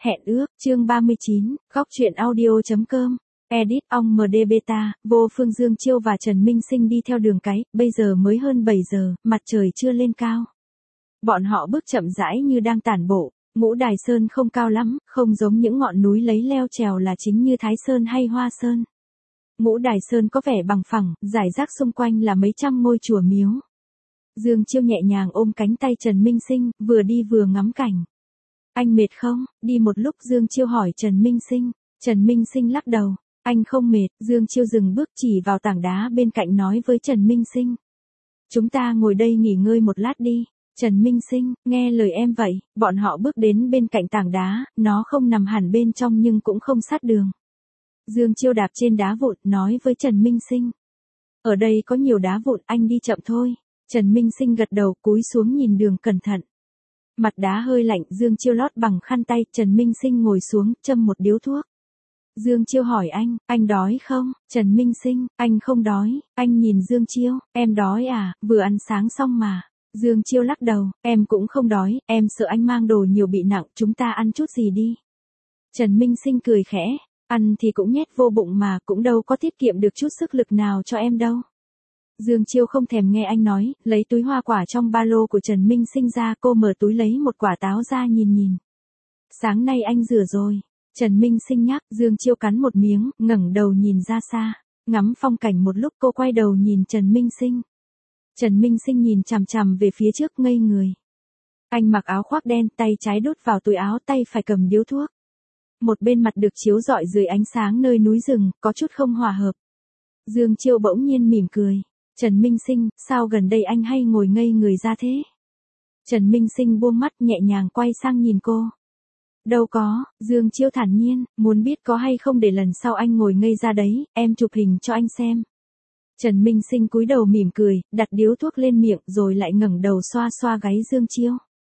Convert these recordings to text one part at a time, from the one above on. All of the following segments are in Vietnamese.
Hẹn ước, chương 39, góc truyện audio.com. Edit ong MD Beta, Vô Phương Dương Chiêu và Trần Minh Sinh đi theo đường cái, bây giờ mới hơn 7 giờ, mặt trời chưa lên cao. Bọn họ bước chậm rãi như đang tản bộ, Ngũ Đài Sơn không cao lắm, không giống những ngọn núi lấy leo trèo là chính như Thái Sơn hay Hoa Sơn. Ngũ Đài Sơn có vẻ bằng phẳng, rải rác xung quanh là mấy trăm ngôi chùa miếu. Dương Chiêu nhẹ nhàng ôm cánh tay Trần Minh Sinh, vừa đi vừa ngắm cảnh. Anh mệt không? Đi một lúc Dương Chiêu hỏi Trần Minh Sinh. Trần Minh Sinh lắc đầu. Anh không mệt. Dương Chiêu dừng bước chỉ vào tảng đá bên cạnh nói với Trần Minh Sinh. Chúng ta ngồi đây nghỉ ngơi một lát đi. Trần Minh Sinh, nghe lời em vậy. Bọn họ bước đến bên cạnh tảng đá, nó không nằm hẳn bên trong nhưng cũng không sát đường. Dương Chiêu đạp trên đá vụn, nói với Trần Minh Sinh. Ở đây có nhiều đá vụn, anh đi chậm thôi. Trần Minh Sinh gật đầu, cúi xuống nhìn đường cẩn thận. Mặt đá hơi lạnh, Dương Chiêu lót bằng khăn tay, Trần Minh Sinh ngồi xuống, châm một điếu thuốc. Dương Chiêu hỏi anh đói không? Trần Minh Sinh, anh không đói. Anh nhìn Dương Chiêu, em đói à, vừa ăn sáng xong mà. Dương Chiêu lắc đầu, em cũng không đói, em sợ anh mang đồ nhiều bị nặng, chúng ta ăn chút gì đi. Trần Minh Sinh cười khẽ, ăn thì cũng nhét vô bụng mà, cũng đâu có tiết kiệm được chút sức lực nào cho em đâu. Dương Chiêu không thèm nghe anh nói, lấy túi hoa quả trong ba lô của Trần Minh Sinh ra, cô mở túi lấy một quả táo ra nhìn. Sáng nay anh rửa rồi. Trần Minh Sinh nhắc, Dương Chiêu cắn một miếng, ngẩng đầu nhìn ra xa, ngắm phong cảnh một lúc cô quay đầu nhìn Trần Minh Sinh. Trần Minh Sinh nhìn chằm chằm về phía trước ngây người. Anh mặc áo khoác đen, tay trái đút vào túi áo, tay phải cầm điếu thuốc. Một bên mặt được chiếu rọi dưới ánh sáng nơi núi rừng, có chút không hòa hợp. Dương Chiêu bỗng nhiên mỉm cười. Trần Minh Sinh, sao gần đây anh hay ngồi ngây người ra thế? Trần Minh Sinh buông mắt nhẹ nhàng quay sang nhìn cô. Đâu có, Dương Chiêu thản nhiên, muốn biết có hay không để lần sau anh ngồi ngây ra đấy, em chụp hình cho anh xem. Trần Minh Sinh cúi đầu mỉm cười, đặt điếu thuốc lên miệng rồi lại ngẩng đầu xoa xoa gáy Dương Chiêu.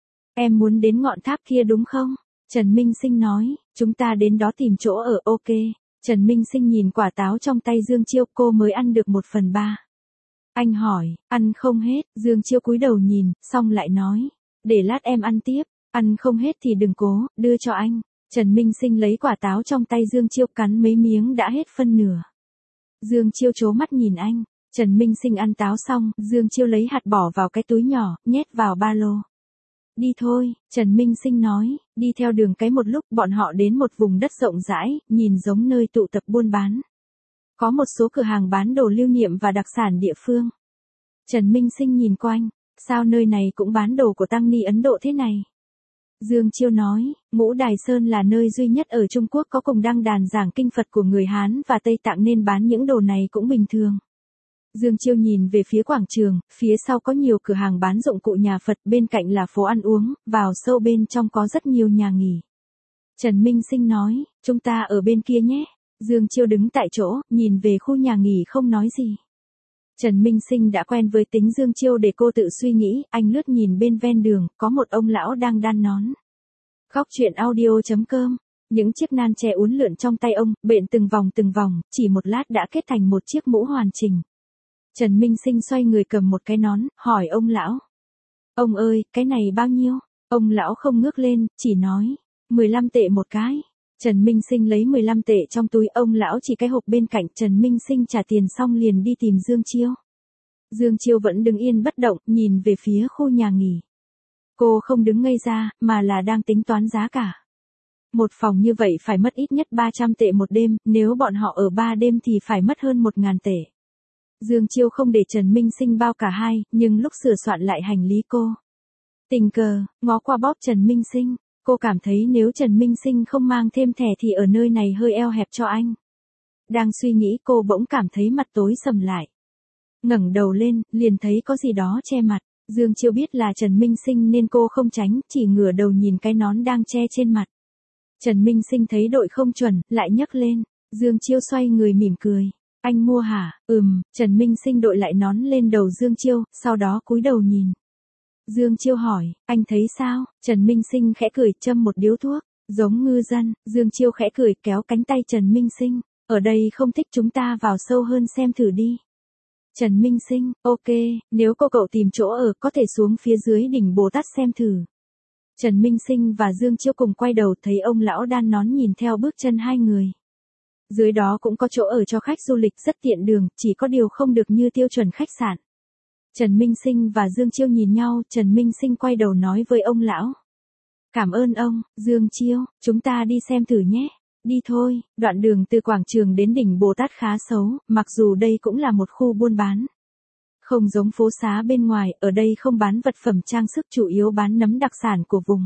Em muốn đến ngọn tháp kia đúng không? Trần Minh Sinh nói, chúng ta đến đó tìm chỗ ở, ok. Trần Minh Sinh nhìn quả táo trong tay Dương Chiêu, cô mới ăn được 1/3. Anh hỏi, ăn không hết, Dương Chiêu cúi đầu nhìn, xong lại nói, để lát em ăn tiếp, ăn không hết thì đừng cố, đưa cho anh. Trần Minh Sinh lấy quả táo trong tay Dương Chiêu cắn mấy miếng đã hết phân nửa. Dương Chiêu trố mắt nhìn anh, Trần Minh Sinh ăn táo xong, Dương Chiêu lấy hạt bỏ vào cái túi nhỏ, nhét vào ba lô. Đi thôi, Trần Minh Sinh nói, đi theo đường cái một lúc bọn họ đến một vùng đất rộng rãi, nhìn giống nơi tụ tập buôn bán. Có một số cửa hàng bán đồ lưu niệm và đặc sản địa phương. Trần Minh Sinh nhìn quanh, sao nơi này cũng bán đồ của tăng ni Ấn Độ thế này? Dương Chiêu nói, Ngũ Đài Sơn là nơi duy nhất ở Trung Quốc có cùng đăng đàn giảng kinh Phật của người Hán và Tây Tạng nên bán những đồ này cũng bình thường. Dương Chiêu nhìn về phía quảng trường, phía sau có nhiều cửa hàng bán dụng cụ nhà Phật, bên cạnh là phố ăn uống, vào sâu bên trong có rất nhiều nhà nghỉ. Trần Minh Sinh nói, chúng ta ở bên kia nhé. Dương Chiêu đứng tại chỗ, nhìn về khu nhà nghỉ không nói gì. Trần Minh Sinh đã quen với tính Dương Chiêu để cô tự suy nghĩ, anh lướt nhìn bên ven đường, có một ông lão đang đan nón. Góc truyện audio.com. Những chiếc nan tre uốn lượn trong tay ông, bện từng vòng, chỉ một lát đã kết thành một chiếc mũ hoàn chỉnh. Trần Minh Sinh xoay người cầm một cái nón, hỏi ông lão. Ông ơi, cái này bao nhiêu? Ông lão không ngước lên, chỉ nói, 15 tệ một cái. Trần Minh Sinh lấy 15 tệ trong túi, ông lão chỉ cái hộp bên cạnh, Trần Minh Sinh trả tiền xong liền đi tìm Dương Chiêu. Dương Chiêu vẫn đứng yên bất động, nhìn về phía khu nhà nghỉ. Cô không đứng ngây ra, mà là đang tính toán giá cả. Một phòng như vậy phải mất ít nhất 300 tệ một đêm, nếu bọn họ ở 3 đêm thì phải mất hơn 1.000 tệ. Dương Chiêu không để Trần Minh Sinh bao cả hai, nhưng lúc sửa soạn lại hành lý cô tình cờ ngó qua bóp Trần Minh Sinh. Cô cảm thấy nếu Trần Minh Sinh không mang thêm thẻ thì ở nơi này hơi eo hẹp cho anh. Đang suy nghĩ cô bỗng cảm thấy mặt tối sầm lại. Ngẩng đầu lên, liền thấy có gì đó che mặt. Dương Chiêu biết là Trần Minh Sinh nên cô không tránh, chỉ ngửa đầu nhìn cái nón đang che trên mặt. Trần Minh Sinh thấy đội không chuẩn, lại nhấc lên. Dương Chiêu xoay người mỉm cười. Anh mua hả? Trần Minh Sinh đội lại nón lên đầu Dương Chiêu, sau đó cúi đầu nhìn. Dương Chiêu hỏi, anh thấy sao? Trần Minh Sinh khẽ cười, châm một điếu thuốc, giống ngư dân. Dương Chiêu khẽ cười, kéo cánh tay Trần Minh Sinh. Ở đây không thích, chúng ta vào sâu hơn xem thử đi. Trần Minh Sinh, ok, nếu cô cậu tìm chỗ ở có thể xuống phía dưới đỉnh Bồ Tát xem thử. Trần Minh Sinh và Dương Chiêu cùng quay đầu thấy ông lão đan nón nhìn theo bước chân hai người. Dưới đó cũng có chỗ ở cho khách du lịch rất tiện đường, chỉ có điều không được như tiêu chuẩn khách sạn. Trần Minh Sinh và Dương Chiêu nhìn nhau, Trần Minh Sinh quay đầu nói với ông lão. Cảm ơn ông, Dương Chiêu, chúng ta đi xem thử nhé. Đi thôi, đoạn đường từ quảng trường đến đỉnh Bồ Tát khá xấu, mặc dù đây cũng là một khu buôn bán. Không giống phố xá bên ngoài, ở đây không bán vật phẩm trang sức, chủ yếu bán nấm đặc sản của vùng.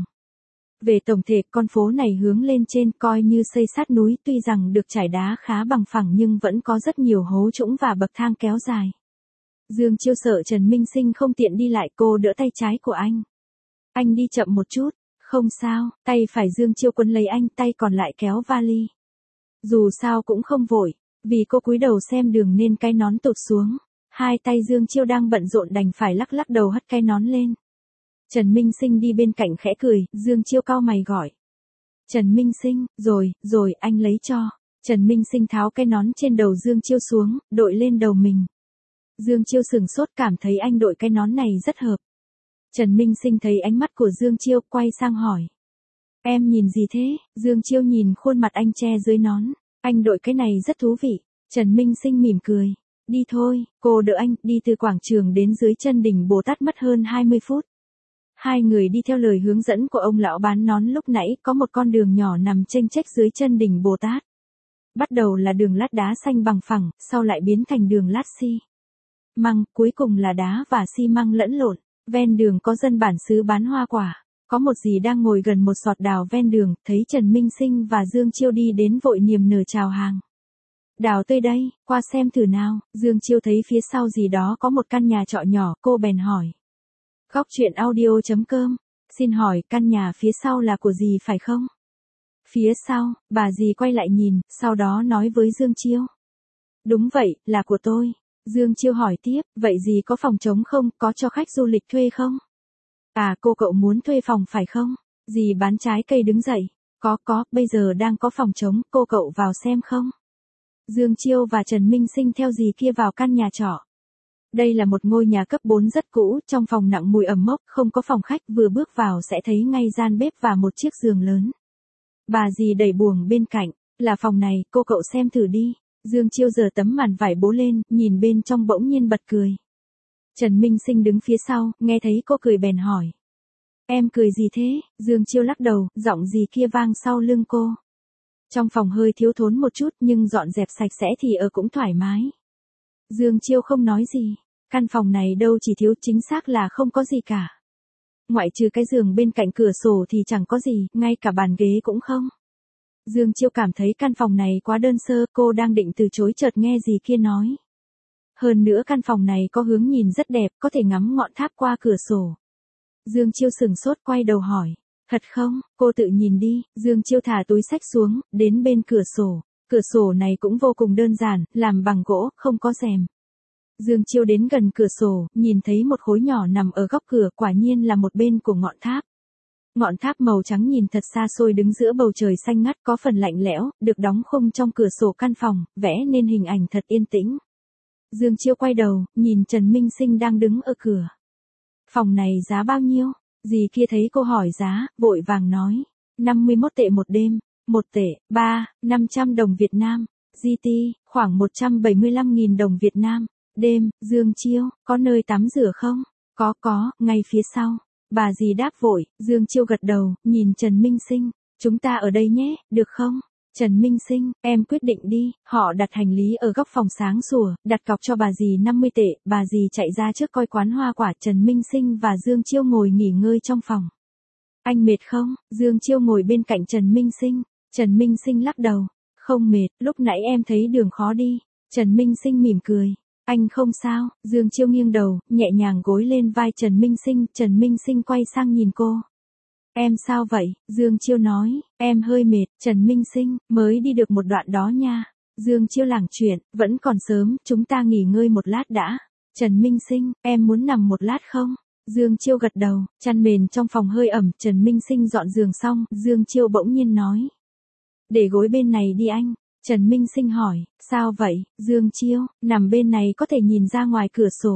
Về tổng thể, con phố này hướng lên trên coi như xây sát núi, tuy rằng được trải đá khá bằng phẳng nhưng vẫn có rất nhiều hố trũng và bậc thang kéo dài. Dương Chiêu sợ Trần Minh Sinh không tiện đi lại, cô đỡ tay trái của anh. Anh đi chậm một chút, không sao, tay phải Dương Chiêu quấn lấy anh, tay còn lại kéo vali. Dù sao cũng không vội, vì cô cúi đầu xem đường nên cái nón tụt xuống. Hai tay Dương Chiêu đang bận rộn đành phải lắc lắc đầu hất cái nón lên. Trần Minh Sinh đi bên cạnh khẽ cười, Dương Chiêu cau mày gọi. Trần Minh Sinh, rồi, anh lấy cho. Trần Minh Sinh tháo cái nón trên đầu Dương Chiêu xuống, đội lên đầu mình. Dương Chiêu sửng sốt, cảm thấy anh đội cái nón này rất hợp. Trần Minh Sinh thấy ánh mắt của Dương Chiêu, quay sang hỏi. Em nhìn gì thế? Dương Chiêu nhìn khuôn mặt anh che dưới nón. Anh đội cái này rất thú vị. Trần Minh Sinh mỉm cười. Đi thôi, cô đỡ anh, đi từ quảng trường đến dưới chân đỉnh Bồ Tát mất hơn 20 phút. Hai người đi theo lời hướng dẫn của ông lão bán nón lúc nãy, có một con đường nhỏ nằm chênh chếch dưới chân đỉnh Bồ Tát. Bắt đầu là đường lát đá xanh bằng phẳng, sau lại biến thành đường lát xi măng, cuối cùng là đá và xi măng lẫn lộn. Ven đường có dân bản xứ bán hoa quả. Có một dì đang ngồi gần một sọt đào ven đường, thấy Trần Minh Sinh và Dương Chiêu đi đến vội niềm nở chào hàng. Đào tươi đây, qua xem thử nào. Dương Chiêu thấy phía sau gì đó có một căn nhà trọ nhỏ, cô bèn hỏi. Góc truyện audio.com, xin hỏi căn nhà phía sau là của dì phải không? Phía sau, bà dì quay lại nhìn, sau đó nói với Dương Chiêu. Đúng vậy, là của tôi. Dương Chiêu hỏi tiếp, vậy dì có phòng trống không, có cho khách du lịch thuê không? À, cậu muốn thuê phòng phải không? Dì bán trái cây đứng dậy. Có, bây giờ đang có phòng trống, cậu vào xem không? Dương Chiêu và Trần Minh Sinh theo dì kia vào căn nhà trọ. Đây là một ngôi nhà cấp 4 rất cũ, trong phòng nặng mùi ẩm mốc, không có phòng khách, vừa bước vào sẽ thấy ngay gian bếp và một chiếc giường lớn. Bà dì đẩy buồng bên cạnh, là phòng này, cậu xem thử đi. Dương Chiêu giở tấm màn vải bố lên, nhìn bên trong bỗng nhiên bật cười. Trần Minh Sinh đứng phía sau, nghe thấy cô cười bèn hỏi. Em cười gì thế? Dương Chiêu lắc đầu, giọng gì kia vang sau lưng cô. Trong phòng hơi thiếu thốn một chút nhưng dọn dẹp sạch sẽ thì ở cũng thoải mái. Dương Chiêu không nói gì. Căn phòng này đâu chỉ thiếu, chính xác là không có gì cả. Ngoại trừ cái giường bên cạnh cửa sổ thì chẳng có gì, ngay cả bàn ghế cũng không. Dương Chiêu cảm thấy căn phòng này quá đơn sơ, cô đang định từ chối chợt nghe gì kia nói. Hơn nữa căn phòng này có hướng nhìn rất đẹp, có thể ngắm ngọn tháp qua cửa sổ. Dương Chiêu sửng sốt quay đầu hỏi. Thật không? Cô tự nhìn đi. Dương Chiêu thả túi xách xuống, đến bên cửa sổ. Cửa sổ này cũng vô cùng đơn giản, làm bằng gỗ, không có rèm. Dương Chiêu đến gần cửa sổ, nhìn thấy một khối nhỏ nằm ở góc cửa, quả nhiên là một bên của ngọn tháp. Ngọn tháp màu trắng nhìn thật xa xôi đứng giữa bầu trời xanh ngắt, có phần lạnh lẽo, được đóng khung trong cửa sổ căn phòng, vẽ nên hình ảnh thật yên tĩnh. Dương Chiêu quay đầu, nhìn Trần Minh Sinh đang đứng ở cửa. Phòng này giá bao nhiêu? Dì kia thấy cô hỏi giá, vội vàng nói. 51 tệ một đêm. 1 tệ, 500 đồng Việt Nam. GT, khoảng 175.000 đồng Việt Nam. Đêm, Dương Chiêu, có nơi tắm rửa không? Có, ngay phía sau. Bà dì đáp vội, Dương Chiêu gật đầu, nhìn Trần Minh Sinh. Chúng ta ở đây nhé, được không? Trần Minh Sinh, em quyết định đi. Họ đặt hành lý ở góc phòng sáng sủa, đặt cọc cho bà dì 50 tệ, bà dì chạy ra trước coi quán hoa quả. Trần Minh Sinh và Dương Chiêu ngồi nghỉ ngơi trong phòng. Anh mệt không? Dương Chiêu ngồi bên cạnh Trần Minh Sinh. Trần Minh Sinh lắc đầu. Không mệt, lúc nãy em thấy đường khó đi. Trần Minh Sinh mỉm cười. Anh không sao. Dương Chiêu nghiêng đầu, nhẹ nhàng gối lên vai Trần Minh Sinh. Trần Minh Sinh quay sang nhìn cô. Em sao vậy? Dương Chiêu nói, em hơi mệt. Trần Minh Sinh, mới đi được một đoạn đó nha. Dương Chiêu lảng chuyện, vẫn còn sớm, chúng ta nghỉ ngơi một lát đã. Trần Minh Sinh, em muốn nằm một lát không? Dương Chiêu gật đầu, chăn mền trong phòng hơi ẩm. Trần Minh Sinh dọn giường xong, Dương Chiêu bỗng nhiên nói. Để gối bên này đi anh. Trần Minh Sinh hỏi, sao vậy? Dương Chiêu, nằm bên này có thể nhìn ra ngoài cửa sổ.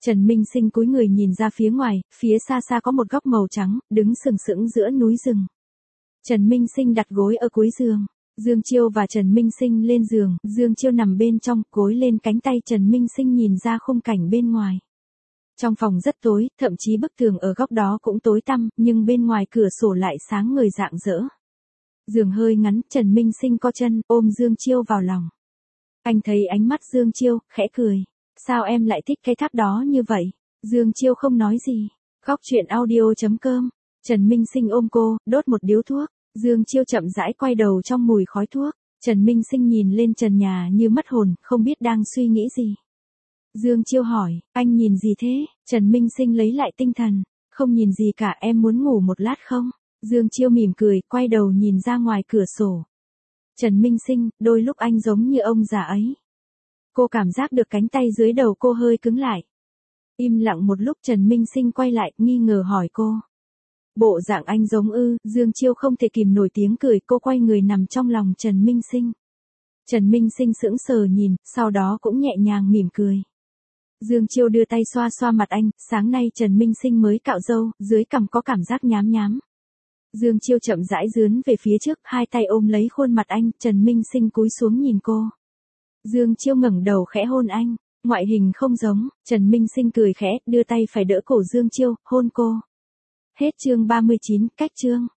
Trần Minh Sinh cúi người nhìn ra phía ngoài, phía xa xa có một góc màu trắng, đứng sừng sững giữa núi rừng. Trần Minh Sinh đặt gối ở cuối giường. Dương Chiêu và Trần Minh Sinh lên giường, Dương Chiêu nằm bên trong, gối lên cánh tay Trần Minh Sinh nhìn ra khung cảnh bên ngoài. Trong phòng rất tối, thậm chí bức tường ở góc đó cũng tối tăm, nhưng bên ngoài cửa sổ lại sáng ngời rạng rỡ. Giường hơi ngắn, Trần Minh Sinh co chân, ôm Dương Chiêu vào lòng. Anh thấy ánh mắt Dương Chiêu, khẽ cười. Sao em lại thích cái tháp đó như vậy? Dương Chiêu không nói gì. Góc chuyện audio.com. Trần Minh Sinh ôm cô, đốt một điếu thuốc. Dương Chiêu chậm rãi quay đầu trong mùi khói thuốc. Trần Minh Sinh nhìn lên trần nhà như mất hồn, không biết đang suy nghĩ gì. Dương Chiêu hỏi, anh nhìn gì thế? Trần Minh Sinh lấy lại tinh thần. Không nhìn gì cả, em muốn ngủ một lát không? Dương Chiêu mỉm cười, quay đầu nhìn ra ngoài cửa sổ. Trần Minh Sinh, đôi lúc anh giống như ông già ấy. Cô cảm giác được cánh tay dưới đầu cô hơi cứng lại. Im lặng một lúc Trần Minh Sinh quay lại, nghi ngờ hỏi cô. Bộ dạng anh giống ư? Dương Chiêu không thể kìm nổi tiếng cười, cô quay người nằm trong lòng Trần Minh Sinh. Trần Minh Sinh sững sờ nhìn, sau đó cũng nhẹ nhàng mỉm cười. Dương Chiêu đưa tay xoa xoa mặt anh, sáng nay Trần Minh Sinh mới cạo râu, dưới cằm có cảm giác nhám nhám. Dương Chiêu chậm rãi dướn về phía trước, hai tay ôm lấy khuôn mặt anh, Trần Minh Sinh cúi xuống nhìn cô. Dương Chiêu ngẩng đầu khẽ hôn anh, ngoại hình không giống, Trần Minh Sinh cười khẽ, đưa tay phải đỡ cổ Dương Chiêu, hôn cô. Hết chương 39, cách chương.